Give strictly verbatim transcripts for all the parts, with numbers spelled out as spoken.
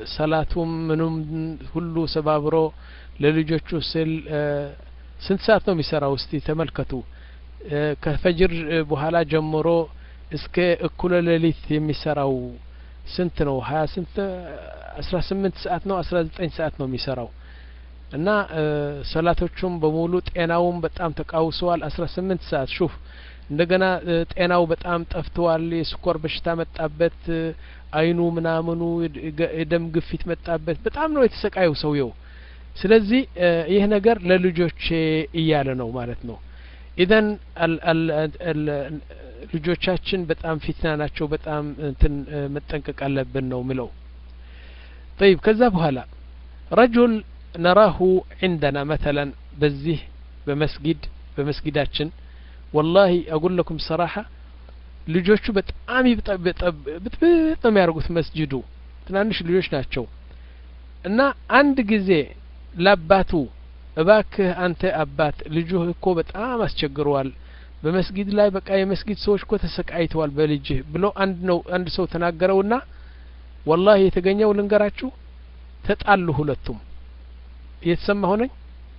ሰላቱም ምንም ሁሉ ሰባብሮ ለልጆቹ ስል ስንት ሰዓት ነው የሚሰራው እስቲ ተመልከቱ ከፈጅር በኋላ ጀምሮ እስከ እኩለ ሌሊት የሚሰራው ስንት ነው ሀያ ስንት አስራ ስምንት ሰዓት ነው አስራ ዘጠኝ ሰዓት ነው የሚሰራው እና ሰላቶቹም በሙሉ ጤናውም በጣም ተቃውሰዋል አስራ ስምንት ሰዓት ሹፍ እንደገና ጤናው በጣም ጠፍቷል የስኳር በሽታ መጣበት አይኑ ምናምኑ የደም ግፊት መጣበት በጣም ነው የተሰቃየው ሰውየው ስለዚህ ይሄ ነገር ለልጆች እያለ ነው ማለት ነው ኢዘን አል ልጆቻችን በጣም ፊትና ናቸው በጣም እንትን መጠንቀቅ አለብን ነው ምለው طيب ከዛ በኋላ رجل نراه عندنا مثلا በዚህ በመስጊድ በመስጊዳችን والله اقول لكم صراحه ልጆቹ በጣም በጣም ያርጉት መስጂዱ ትናንሽ ልጆች ናቸው እና አንድ ጊዜ ለአባቱ እባክህ አንተ አባት ልጅህ እኮ በጣም አስቸግሯል በመስጊድ ላይ በቃ የመስጊድ ሰዎች እኮ ተሰቃይተዋል በልጅህ ብሎ አንድ ነው አንድ ሰው ተናገረውና والله የተገኘው ልንገራችሁ ተጣሉ ሁለቱም እየተሰማ ሆነኝ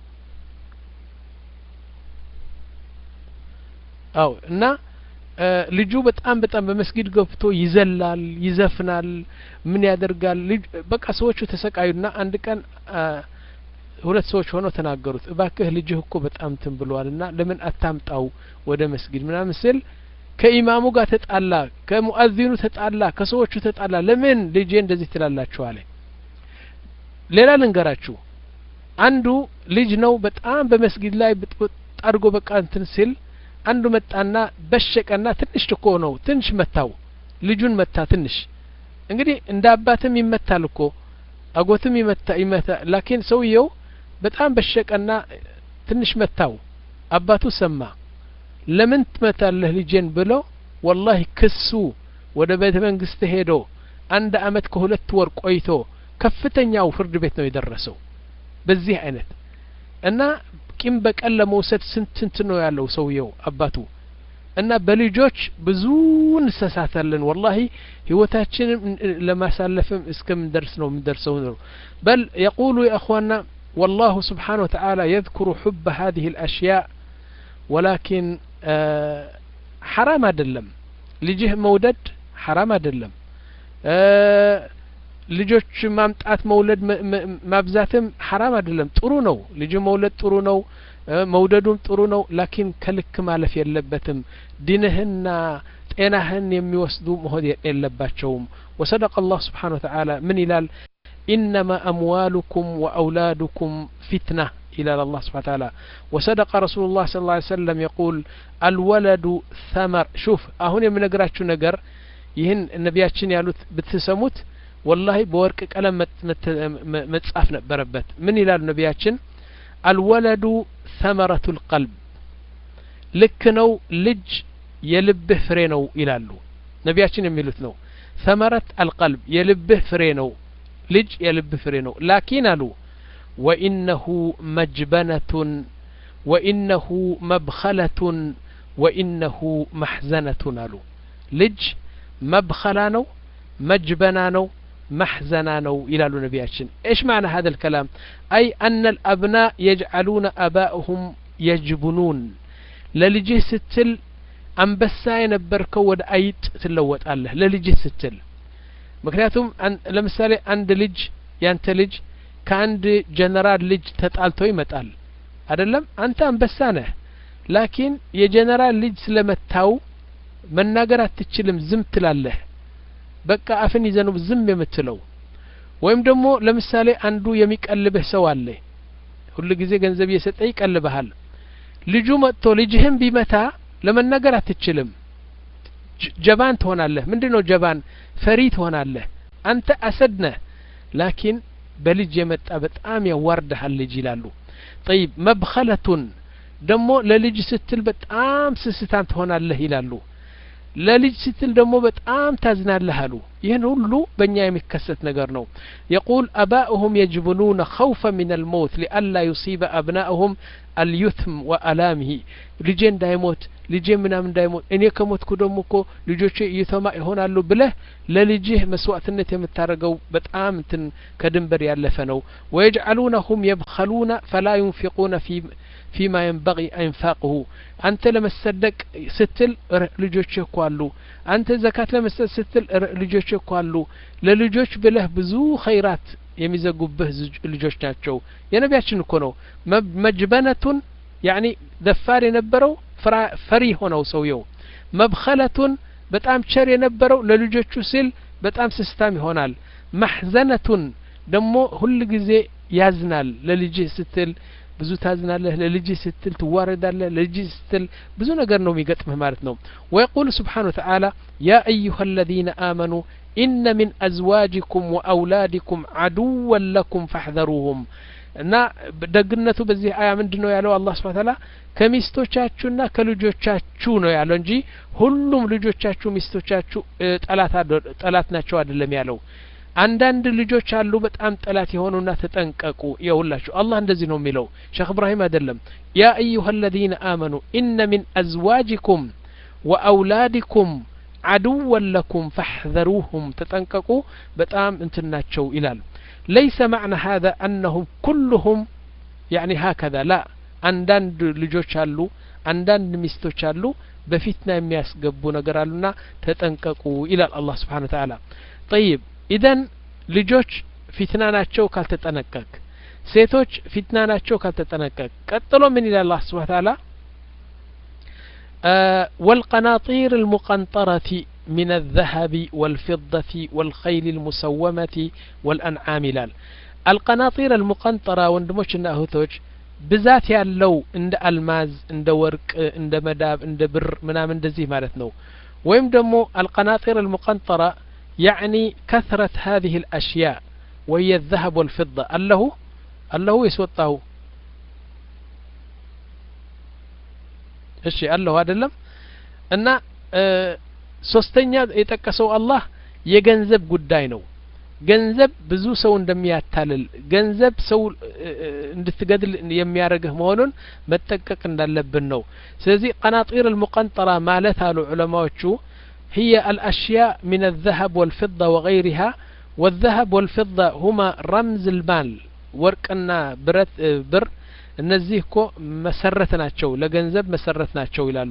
አው እና ልጁ በጣም በጣም በመስጊድ ገብቶ ይዘላል ይዘፍናል ምን ያደርጋል በቃ ሰዎቹ ተሰቃዩና አንድ ቀን ሁለት ሰዎች ሆነው ተናገሩት እባክህ ልጅህ እኮ በጣም ተንብሏልና ለምን አታምጣው ወደ መስጊድ ምናምን ሲል ከኢማሙ ጋር ተጣላ ከሙአዚኑ ተጣላ ከሰዎቹ ተጣላ ለምን ልጄ እንደዚህ ትላላችሁ አለ ሌላ ልንገራችሁ አንዱ ልጅ ነው በጣም በመስጊድ ላይ አድርጎ በቃ እንትን ሲል አንዱ መጣና በሸቀና ትንሽ እኮ ነው ትንሽ መታው ልጁን መታ ትንሽ እንግዲህ እንደ አባትም ይመታል እኮ አጎትም ይመታ ይመታ ላኪን ሰውየው በጣም በሸቀና ትንሽ መታው አባቱ ሰማ ለምን ትመታለህ ልጄን ብሎ والله ክሱ ወደ ቤተ መንግስት ሄዶ አንድ አመት ከሁለት ወር ቆይቶ ከፍተኛው ፍርድ ቤት ነው የደረሰው በዚህ አይነት እና ቂም በቀል ለመውሰድ ስንት ስንት ነው ያለው ሰውየው አባቱ እና በልጆች ብዙ እንሰሳታለን والله ህይወታችን ለማሳለፍም እስከምንደርስ ነው ምንደርሰው ነው بل يقول يا اخوانا والله سبحانه وتعالى يذكر حب هذه الاشياء ولكن آه حرام አይደለም ልጅህ መውደድ حرام አይደለም آه ልጆች ማምጣት መውለድ ማብዛትም حرام አይደለም ጥሩ ነው ልጅ መውለድ ጥሩ ነው መውደዱም ጥሩ ነው ላኪን ከልክ ማለፍ የለበትም ዲንህና ጤናህን የሚወስዱ መሆን የለባቸውም وصدق الله سبحانه وتعالى من ይላል إنما أموالكم وأولادكم فتنة إلى الله سبحانه وتعالى وصدق رسول الله صلى الله عليه وسلم يقول الولد ثمر شوف أهون የምነግራችሁ ነገር ይህን ነቢያችን ያሉት ብትሰሙት والله بورق قلم متصاف ነበረበት ምን ይላል ነቢያችን الولد ثمرة القلب ልክ ነው ልጅ የልብህ ፍሬ ነው ይላሉ ነቢያችን የሚሉት ነው ثمرة القلب የልብህ ፍሬ ነው ልጅ የልብህ ፍሬ ነው ላኪን አሉ وإنه مجبنة وإنه مبخلة وإنه محزنة አሉ ልጅ መብኸላ ነው መጅበና ነው محزنا نو إلى نبياتشن إيش معنى هذا الكلام أي أن الأبناء يجعلون أبائهم يجبنون للجه ستل أنبسا ينبركو ود أيت تلوت الله للجه ستل مكنياتهم أن لمثالي عند لج ينتلج كعند جنرال لج تتقالتو يمتقال أدلم أنت أنبسانه لكن يا جنرال لج سلمتاو من ناقرات تتشلم زمت لله በቃ አፍን ይዘነው ዝም የምትለው ወይም ደግሞ ለምሳሌ አንዱ የሚቀልብህ ሰው አለ ሁሉ ጊዜ ገንዘብ እየሰጠ ይቀልብሃል ልጁ መጥቶ ልጅህም ቢመታ ለመናገር አትችልም ጀባን ትሆናለህ ምንድነው ጀባን ፈሪ ትሆናለህ አንተ አሰድነ ላኪን በልጅ የመጣ በጣም ያዋርድሃል ልጅ ይላሉ طيب مبخلة ደግሞ ለልጅ ስትል በጣም ስስታም ትሆናለህ ይላሉ ለልጅ ስትል ደግሞ በጣም ታዝናለህ አሉ ይህን ሁሉ በእኛ የሚከሰት ነገር ነው يقول أباؤهم يجبنون خوفا من الموت لئلا يصيب أبناءهم اليثم وألامه ልጄ እንዳይሞት ልጄ ምናምን እንዳይሞት እኔ ከሞትኩ ደግሞ እኮ ልጆቼ ይተማ ይሆናሉ ብለህ ለልጅህ መስዋዕትነት የምታረገው በጣም እንትን ከድንበር ያለፈ ነው ويجعلونهم يبخلون فلا ينفقون في فيما ينبغي انفاقه አንተ ለመሰደቅ ስትል ልጆችህ እኮ አሉ አንተ ዘካት ለመስጠት ስትል ልጆችህ እኮ አሉ ለልጆች ብለህ ብዙ ኸይራት የሚዘጉብህ ልጆች ናቸው የነቢያችን እኮ ነው መጅበነቱን يعني ደፋር የነበረው ፈሪ ሆነው ሰውየው መብኸለቱን በጣም ቸር የነበረው ለልጆቹ ሲል በጣም ስስታም ይሆናል محزنቱን ደግሞ ሁሉ ጊዜ ያዝናል ለልጅህ ስትል ብዙ ታዝናለህ ለልጅህ ስትል ትዋረዳለህ ለልጅህ ስትል ብዙ ነገር ነው የሚገጥምህ ማለት ነው ويقول سبحانه وتعالى يا أيها الذين آمنوا إن من أزواجكم وأولادكم عدوا لكم فاحذروهم እና ደግነቱ በዚህ አያ ምንድነው ያለው አላህ Subhanahu Wa Ta'ala ከሚስቶቻችሁና ከልጆቻችሁ ነው ያለው እንጂ ሁሉም ልጆቻችሁ ሚስቶቻችሁ ጠላት ጠላት ናቸው አይደለም ያለው አንዳንድ ልጆች አሉ በጣም ጠላት የሆኑና ተጠንቀቁ ይውላችሁ አላህ እንደዚህ ነው የሚለው ሼክ ኢብራሂም አይደለም ያ ايها الذين آمنوا إن من أزواجكم وأولادكم عدوا لكم فاحذروهم تጠንቀቁ በጣም እንትናቸው ይላል ليس معنى هذا أنهم كلهم يعني هكذا لا عندند ልጆች አሉ አንዳንድ ሚስቶች አሉ በፊትና የሚያስገቡ ነገር አሉና ተጠንቀቁ ይላል አላህ Subhanahu Wa Ta'ala طيب إذن ልጆች ፊትና ናቸው ካልተጠነቀቅ ሴቶች ፊትና ናቸው ካልተጠነቀቅ ቀጥሎ ምን ይላል አላህ Subhanahu Wa Ta'ala والقناطير المقنطرة من الذهب والفضة والخيل المسومة والأنعام لال القناطير المقنطرة وندموشنا أهوتوش بذات يالو عند الماز عند ورق عند مداب عند بر منا من دزيه مالتنو ويم دمو القناطير المقنطرة يعني كثرة هذه الأشياء وهي الذهب والفضة الله الله يسوطه እሺ አላህ አይደለም እና ሶስተኛ የተጠቀሰው አላህ የገንዘብ ጉዳይ ነው ገንዘብ ብዙ ሰው እንደሚያታልል ገንዘብ ሰው እንድትገድል የሚያረግህ መሆኑን መጠቀቅ እንዳለብን ነው ስለዚህ قناطير المقنطرة ማለት አሉ ዑለማዎቹ هي الأشياء من الذهب والفضة وغيرها والذهب والفضة هما رمز المال ወርቅና ብረት ብር እነዚህ እኮ መሰረት ናቸው ለገንዘብ መሰረት ናቸው ይላሉ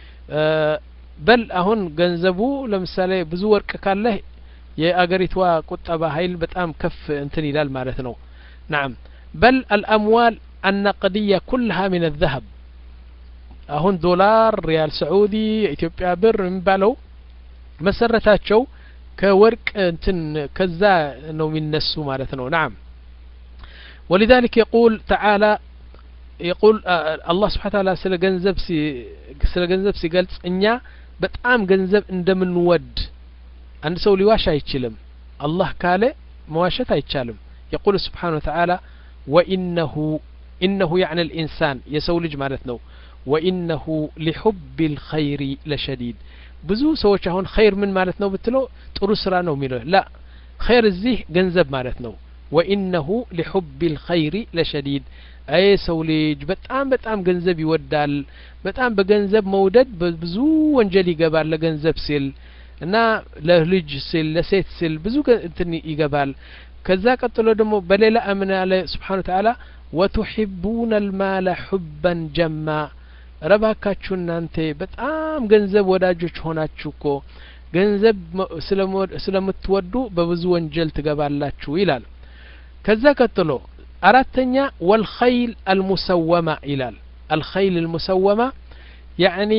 በል አሁን ገንዘቡ ለምሳሌ ብዙ ወርቅ ካለ የአገሪቷ ቁጠባ ኃይል በጣም ከፍ እንትን ይላል ማለት ነው نعم بل الأموال النقدية كلها من الذهب አሁን ዶላር ሪያል ሳዑዲ ኢትዮጵያ ብር የሚባለው መሰረታቸው ከወርቅ እንትን ከዛ ነው የሚነሱ ማለት ነው نعم ولذلك يقول تعالى يقول الله سبحانه وتعالى ስለ ገንዘብ ስለ ገንዘብ ሲገልጽ እኛ በጣም ገንዘብ እንደምንወድ አንድ ሰው ሊዋሽ አይችልም አላህ ካለ መዋሸት አይቻልም يقول سبحانه وتعالى وانه انه يعني الانسان የሰው ልጅ ማለት ነው وانه لحب الخير لشديد ብዙ ሰዎች አሁን ኸይር ምን ማለት ነው ብትለው ጥሩ ስራ ነው የሚለው لا ኸይር እዚህ ገንዘብ ማለት ነው وانه لحب الخير لشديد አይ ሰው ልጅ በጣም በጣም ገንዘብ ይወዳል በጣም በገንዘብ መውደድ ብዙ ወንጀል ይገባል ለገንዘብ ሲል እና ለልጅ ሲል ለሴት ሲል ብዙ እንትን ይገባል ከዛ ቀጥሎ ደግሞ በሌላ አምና አለ Subhanahu Wa Ta'ala وتحبون المال حبا جما ረባካችሁ እናንተ በጣም ገንዘብ ወዳጆች ሆናችሁ እኮ ገንዘብ ስለምትወዱ በብዙ ወንጀል ትገባላችሁ ይላል ከዛ ቀጥሎ አራተኛ والخيل المسومة ይላል الخيل المسومة يعني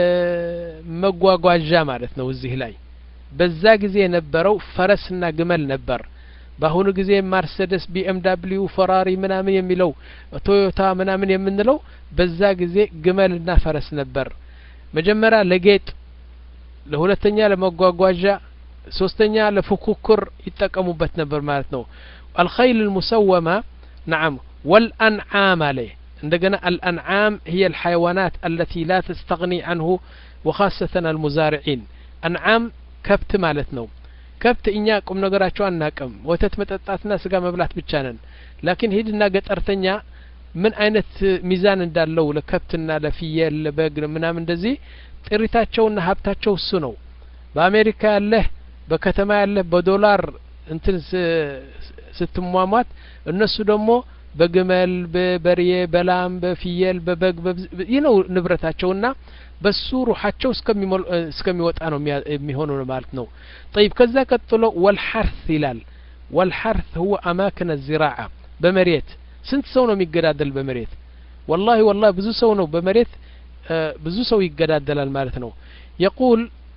መጓጓዣ ማለት ነው እዚህ ላይ በዛ ጊዜ የነበረው ፈረስና ግመል ነበር በአሁኑ ጊዜ ማርሴዲስ ቢኤምደብሊው ፈራሪ ምናምን የሚለው ቶዮታ ምናምን የምንለው በዛ ጊዜ ግመልና ፈረስ ነበር መጀመሪያ ለጌጥ ለሁለተኛ ለመጓጓዣ ሶስተኛ ለፉኩክር ይጠቀሙበት ነበር ማለት ነው الخيل المسومة نعم والأنعام عليه عندنا الأنعام هي الحيوانات التي لا تستغني عنه وخاصة المزارعين أنعام كبت مالتنا كبت إنيا قم نقراتشو أناكم وتت متطاتنا سقا مبلات بچانن لكن هيدنا قطرتنيا من أينت ميزان እንዳለው ለከብትና ለፍየል ለበግ ምናምን እንደዚህ ጥሪታቸውና ሀብታቸው እሱ ነው በአሜሪካ ያለ በከተማ ያለ በዶላር እንትን ስትሟሟት እነሱ ደግሞ በግመል በበሬ በላም በፍየል በበግ ይነው ንብረታቸውና በሱ ሩሃቸው እስከሚሞል እስከሚወጣ ነው የሚሆነው ማለት ነው طيب ከዛ ቀጥሎ والحرث ይላል والحرث هو اماكن الزراعه በመሬት ስንት ሰው ነው የሚገዳደል በመሬት والله والله ብዙ ሰው ነው በመሬት ብዙ ሰው ይገዳደላል ማለት ነው يقول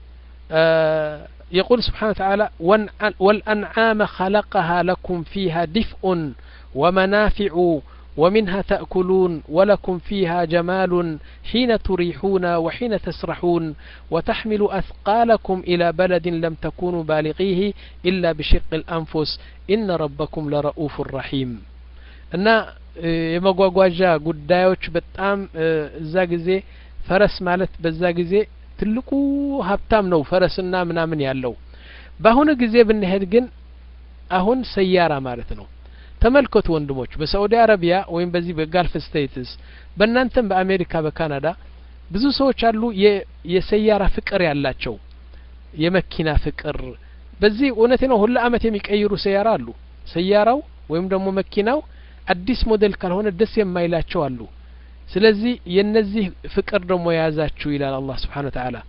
يقول سبحانه وتعالى والأنعام خلقها لكم فيها دفء ومنافع ومنها تأكلون ولكم فيها جمال حين تريحون وحين تسرحون وتحمل أثقالكم إلى بلد لم تكونوا بالغيه إلا بشق الأنفس إن ربكم لرؤوف رحيم እና የመጓጓዣ ጉዳዮች በጣም እዛ ጊዜ ፈረስ ማለት በዛ ጊዜ ትልቁ ሀብታም ነው ፈረስና ምናምን ያለው በአሁኑ ጊዜ ብንሄድ ግን አሁን ሰያራ ማለት ነው ተመልከቱ ወንድሞች በሳዑዲ አረቢያ ወይም በዚህ በጋልፍ ስቴትስ በእናንተም በአሜሪካ በካናዳ ብዙ ሰዎች አሉ የሰያራ ፍቅር ያላቸው የመኪና ፍቅር በዚህ እውነቴ ነው ሁሉ አመት የሚቀይሩ ሰያራ አሉ ሰያራው ወይም ደግሞ መኪናው አዲስ ሞዴል ካልሆነ ደስ የማይላቸው አሉ ስለዚህ የነዚህ ፍቅር ደግሞ ያዛችሁ ይላል አላህ Subhanahu Wa Ta'ala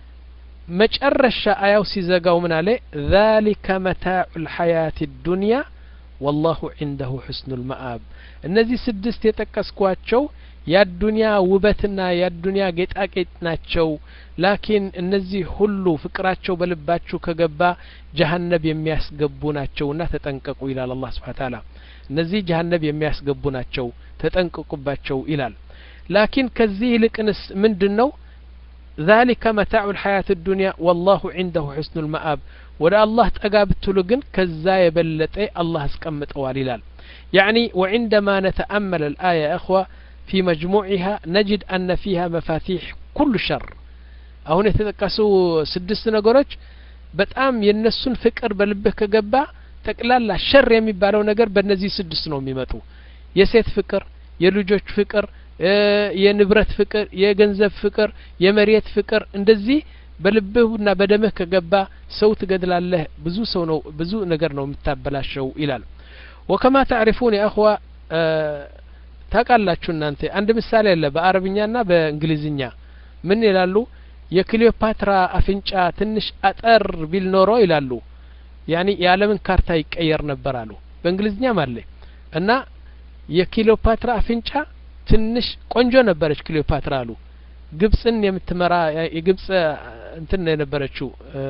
መጨረሻ አያው ሲዘጋው ምን አለ ذلك متاع الحياة الدنيا والله عنده حسن المآب እነዚህ ስድስት የጠቀስኳቸው የዱንያ ውበትና የዱንያ ጌጣጌጥ ናቸው ላኪን እነዚህ ሁሉ ፍቅራቸው በልባችሁ ከገባ ጀሃነም የሚያስገቡ ናቸውና ተጠንቀቁ ይላል አላህ Subhanahu Wa Ta'ala እነዚህ ጀሃነም የሚያስገቡ ናቸው ተጠንቀቁባቸው ይላል ላኪን ከዚህ ይልቅንስ ምንድነው ذلك متاع الحياة الدنيا والله عنده حسن المآب ولا الله تقابتلو ግን ከዛ የበለጠ አላህ አስቀምጠዋል ይላል يعني وعندما نتأمل الآية يا اخوة في مجموعها نجد أن فيها مفاتيح كل شر አሁን የተጠቀሱ ስድስት ነገሮች በጣም የነሱን ፍቅር በልብህ ከገባ ጠቅላላ ሸር የሚባለው ነገር በእነዚህ ስድስት ነው የሚመጡ የሴት ፍቅር የልጆች ፍቅር የንብረት ፍቅር የገንዘብ ፍቅር የመሬት ፍቅር እንደዚህ በልብህና በደምህ ከገባ ሰው ትገድላለህ ብዙ ሰው ነው ብዙ ነገር ነው የምታበላሸው ይላል وكما تعرفون يا اخوة ታውቃላችሁ እናንተ አንድ ምሳሌ አለ በአረብኛና በእንግሊዝኛ ምን ይላሉ የክሊዮፓትራ አፍንጫ ትንሽ አጠር ቢል ኖሮ ይላሉ ያኒ የዓለምን ካርታ ይቀየር ነበር አሉ በእንግሊዝኛ ማለት እና የክሊዮፓትራ አፍንጫ ትንሽ ቆንጆ ነበረች ክሊዮፓትራ አሉ ግብጽን የምትመራ የግብጽ እንትን የነበረችው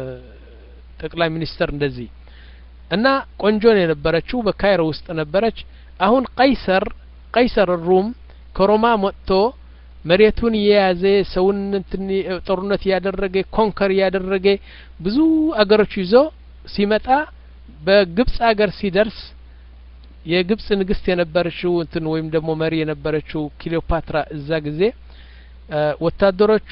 ጠቅላይ ሚኒስተር እንደዚህ እና ቆንጆ የነበረችው በካይሮ ውስጥ ነበረች አሁን ቀይሰር ቀይሰር ሩም ከሮማ መጥቶ መሬቱን የያዘ ሰውን እንትን ጦርነት ያደረገ ኮንከር ያደረገ ብዙ አገሮች ይዞ ሲመጣ በግብጽ አገር ሲደርስ የግብጽ ንግስት የነበረችው እንትን ወይም ደግሞ መሪ የነበረችው ክሊዮፓትራ እዛ ጊዜ ወታደሮቹ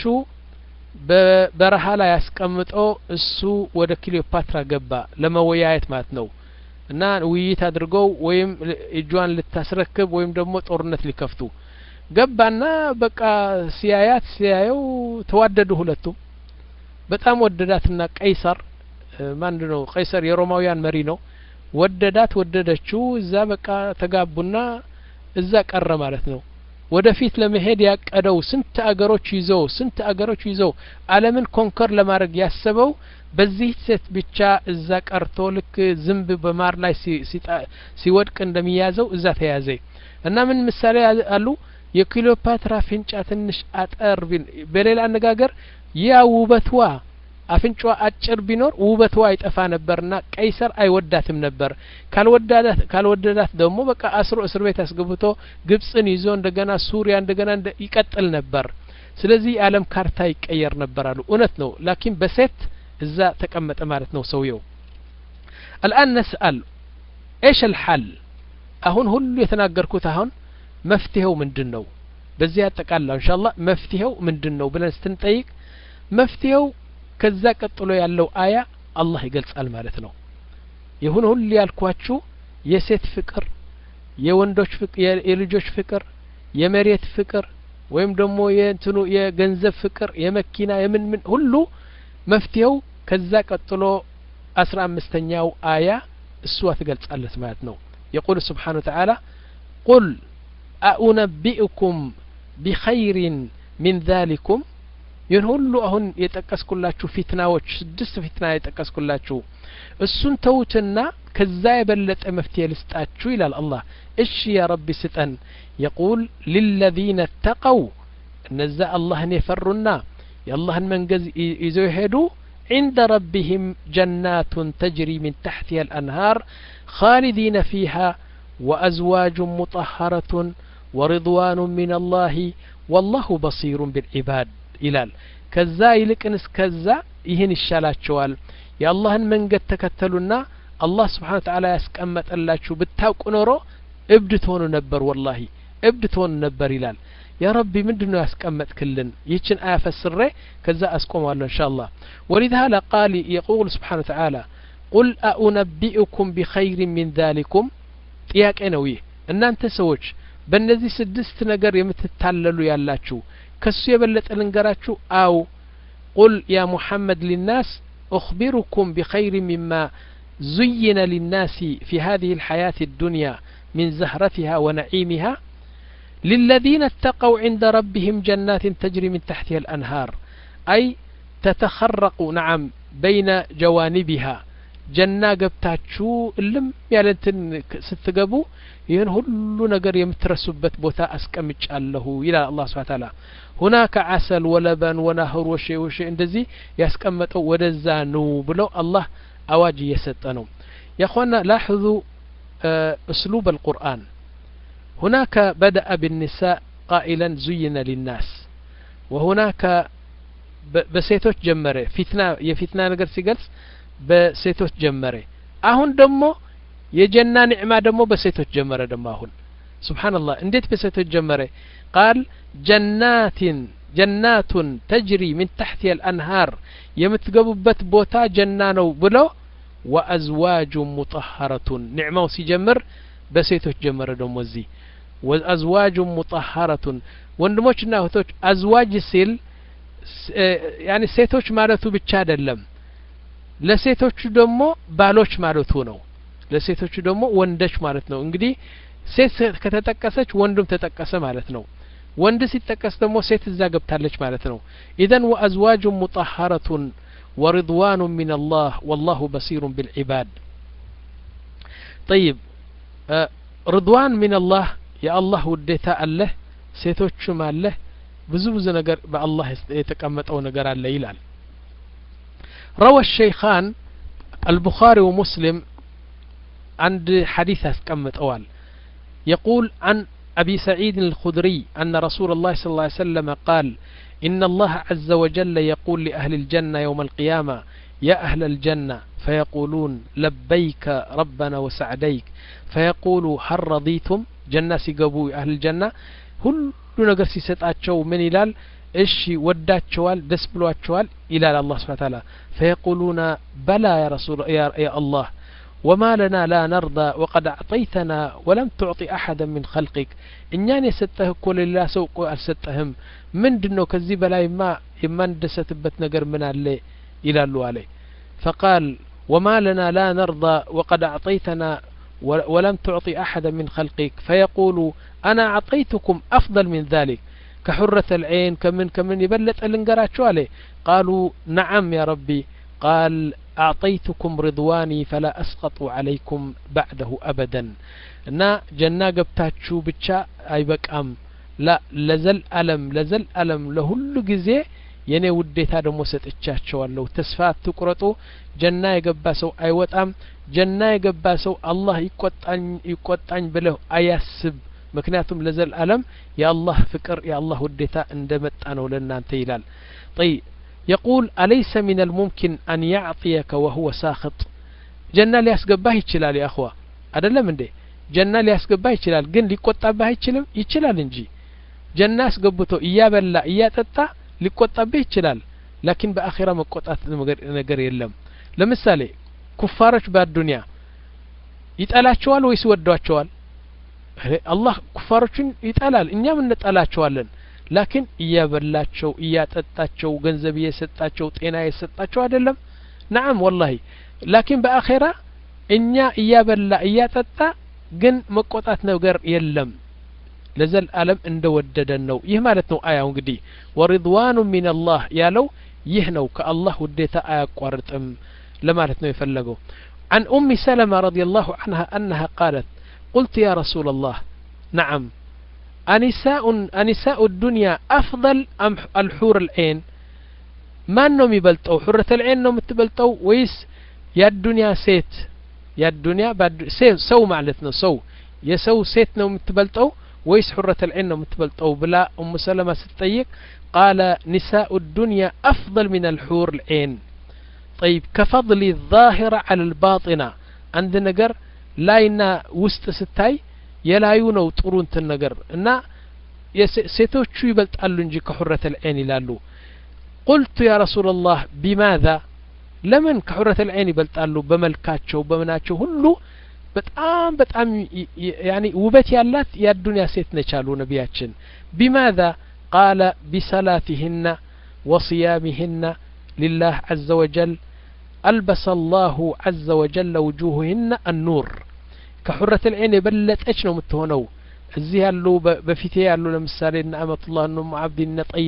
በበረሃ ላይ ያስቀምጠው እሱ ወደ ክሊዮፓትራ ገባ ለመወያየት ማለት ነው እና ውይይት አድርገው ወይም እጇን ልታስረክብ ወይም ደግሞ ጦርነት ሊከፍቱ ገባና በቃ ሲያያት ሲያየው ተዋደዱ ሁለቱም በጣም ወደዳትና ቀይሰር ማንድነው ቀይሰር የሮማውያን መሪ ነው ወደዳት ወደደችው እዛ በቃ ተጋቡና እዛ ቀረ ማለት ነው ወደፊት ለመሄድ ያቀደው ስንት አገሮች ይዘው ስንት አገሮች ይዘው ዓለምን ኮንከር ለማድረግ ያሰበው በዚህ ሴት ብቻ እዛ ቀርቶ ልክ ዝንብ በማር ላይ ሲወድቅ እንደሚያዘው እዛ ተያዘ እና ምን ምሳሌ አሉ የክሊዮፓትራ ፍንጫ ትንሽ አጠር በሌላ አነጋገር ያ ውበትዋ አፍንጫዋ አጭር ቢኖር ውበትዋ አይጠፋ ነበርና ቀይሰር አይወዳትም ነበር ካልወዳዳት ካልወደዳት ደግሞ በቃ አስሮ እስር ቤት አስገብቶ ግብጽን ይዞ እንደገና ሱሪያ እንደገና ይቀጥል ነበር ስለዚህ ዓለም ካርታ ይቀየር ነበር አሉ እውነት ነው ላኪን በሴት እዛ ተቀመጠ ማለት ነው ሰውየው الآن نسأل ايش الحل አሁን ሁሉ የተናገርኩት አሁን መፍትሄው ምንድነው በዚህ አጠቃላው ኢንሻአላህ መፍትሄው ምንድነው ብለን ስትንጠይቅ መፍትሄው ከዛ ቀጥሎ ያለው አያ አላህ ይገልጻል ማለት ነው ይሁን ሁሉ ያልኳችሁ የሴት ፍቅር የወንዶች ፍቅር የልጆች ፍቅር የመሬት ፍቅር ወይም ደግሞ የእንትኑ የገንዘብ ፍቅር የመኪና የምን ምን ሁሉ መፍትሄው ከዛ ቀጥሎ አስራ አምስተኛው አያ እሷ ትገልጻለች ማለት ነው يقول سبحانه وتعالى قل أأنبئكم بخير من ذلكم ይህን ሁሉ አሁን የጠቀስኩላችሁ ፊትናዎች ስድስት ፊትና የጠቀስኩላችሁ እሱን ተውትና ከዛ የበለጠ መፍትሄ ልስጣችሁ ይላል አላህ እሺ ያ ረቢ ስጠን يقول للذين اتقوا እነዛ አላህን የፈሩና የአላህን መንገድ ይዘው ሄዱ عند ربهم جنات تجري من تحتها الأنهار خالدين فيها وأزواج مطهرة ورضوان من الله والله بصير بالعباد ይላል ከዛ ይልቅንስ ከዛ ይህን ይሻላቸዋል የአላህን መንገድ ተከተሉና አላህ Subhanahu Wa Ta'ala ያስቀመጠላችሁ ብታውቁ ኖሮ እብድ ትሆኑ ነበር ወላሂ እብድ ትሆኑ ነበር ይላል ያ ረቢ ምንድነው ያስቀመጥክልን ይችን አያ ፈስሬ ከዛ አስቆማለሁ ኢንሻአላህ ولذا قال يقول سبحانه وتعالى قل أأنبئكم بخير من ذلكم ጥያቄ ነው ይህ እናንተ ሰዎች በእነዚህ ስድስት ነገር የምትታለሉ ያላችሁ كسو يبلت الانقراتشو أو قل يا محمد للناس أخبركم بخير مما زين للناس في هذه الحياة الدنيا من زهرتها ونعيمها للذين اتقوا عند ربهم جنات تجري من تحتها الأنهار أي تتخرق نعم بين جوانبها جنة قبتاتشو اللم يالنتن ستقبو ይህን ሁሉ ነገር የምትረሱበት ቦታ አስቀምጫለሁ ይላል አላህ Subhanahu Wa Ta'ala هناك عسل ولبن ونهر وشيء وشيء እንደዚህ ያስቀመጠው ወደዛ ነው ብለው አላህ አዋጅ እየሰጠ ነው يا اخوانا لاحظوا اسلوب القرآن هناك بدأ بالنساء قائلا زين للناس وهناك በሴቶች ጀመረ ፊትና የፊትና ነገር ሲገልጽ በሴቶች ጀመረ አሁን ደግሞ የጀና ንዕማ ደግሞ በሴቶች ጀመረ ደግሞ አሁን ሱብሃንአላህ እንዴት በሴቶች ጀመረ قال جنات جنات تجري من تحتها الأنهار የምትገቡበት ቦታ ጀና ነው ብሎ وأزواج مطهرة نعمው ሲጀምር በሴቶች ጀመረ ደግሞ እዚህ وأزواج مطهرة ወንድሞችና እህቶች አዝዋጅ ሲል ያኒ ሴቶች ማለቱ ብቻ አይደለም ለሴቶቹ ደግሞ ባሎች ማለቱ ነው ለሴቶቹ ደግሞ ወንዶች ማለት ነው እንግዲህ ሴት ከተጠቀሰች ወንድም ተጠቀሰ ማለት ነው ወንድ ሲጠቀስ ደግሞ ሴት እዛ ገብታለች ማለት ነው اذا وازواج مطهرة ورضوان من الله والله بصير بالعباد طيب رضوان من الله يا الله وديتا الله ሴቶቹም አለ ብዙ ብዙ ነገር በአላህ የተቀመጠው ነገር አለ ይላል روى الشيخان البخاري ومسلم عند حديث اسقمط أول يقول عن أبي سعيد الخدري أن رسول الله صلى الله عليه وسلم قال إن الله عز وجل يقول لأهل الجنة يوم القيامة يا أهل الجنة فيقولون لبيك ربنا وسعديك فيقولوا هل رضيتم جنة سيقبوا أهل الجنة هل نقر سيستاتشو من إلال إشي وداتشوال دسبلواتشوال إلى الله سبحانه وتعالى فيقولون بلى يا رسول يا, يا الله وما لنا لا نرضى وقد أعطيتنا ولم تعطي أحدا من خلقك إنني سته كل الله سوق أرستهم من دنو كذب لا ما يمن دستبت نجر من عليه إلى الله عليه فقال وما لنا لا نرضى وقد أعطيتنا ولم تعطي أحدا من خلقك فيقول أنا أعطيتكم أفضل من ذلك كحرة العين كمن كمن يبلت الانقراتشو عليه قالوا نعم يا ربي قال أعطيتكم رضواني فلا أسقط عليكم بعده أبدا نا جنة قبتاتشو بتشا أي بك أم لا لزل ألم لزل ألم لهل جزء يني وديت هذا موسط اتشاتشو لو تسفات تقرطو جنة يقباسو أي وطعم جنة يقباسو الله يقطعن يقطعن بله أياسب مكنياتهم لزل ألم يا الله فكر يا الله وديتا اندمت أنا ولنا انت يلال طيب يقول أليس من الممكن أن يعطيك وهو ساخط جنة ليسقباه يتشلال يا أخوة هذا لا من دي جنة ليسقباه يتشلال قن ليقطعباه يتشلال يتشلال انجي جنة يسقبته إيا بلا إيا تتا ليقطعباه يتشلال لكن بآخرة مقطعت ነገር የለም ለምሳሌ ኩፋሮች በአዱንያ ይጣላቸዋል ወይስ ወዷቸዋል አላህ ኩፋሮችን ይጣላል እኛም እንጣላቸዋለን لكن እያበላቸው እያጠጣቸው ገንዘብ እየሰጣቸው ጤና እየሰጣቸው አይደለም نعم والله لكن بآخرة እኛ እያበላ እያጠጣ ግን መቆጣት ነገር የለም ለዘል ዓለም እንደወደደን ነው ይህ ማለት ነው አያው እንግዲህ ወሪድዋኑ ሚን አላህ ያለው ይህ ነው ከአላህ ውዴታ አያቋርጥም ለማለት ነው የፈለገው عن أم سلمة رضي الله عنها أنها قالت قلت يا رسول الله نعم أنساء أنساء الدنيا أفضل أم الحور العين ما نوم يبلطو حرة العين نوم تبلطو ويس يا الدنيا سيت يا الدنيا بعد سو سو معناتنا سو يسو سيت نوم تبلطو ويس حرة العين نوم تبلطو بلا أم سلمة ستطيق قال نساء الدنيا أفضل من الحور العين طيب كفضل الظاهرة على الباطنة عند نجر لاينا وسط ستاي يلايو ነው ጥሩ እንትን ነገር እና ሴቶቹ ይበልጣሉ እንጂ ከሁረተ العين ይላሉ قلت يا رسول الله بماذا ለምን ከሁረተ العين ይበልጣሉ በመልካቸው በመናቸው ሁሉ በጣም በጣም يعني ውበት ያላት የዱንያ ሴት ነች አሉ ነብያችን بماذا قال بصلاتهن وصيامهن لله عز وجل ألبس الله عز وجل وجوههن النور كحرة العين بلت ايش ነው የምትሆነው እዚህ ያሉ በፊቴ ያሉ ለምሳሌ እና አመቱላህ ነው አብዲን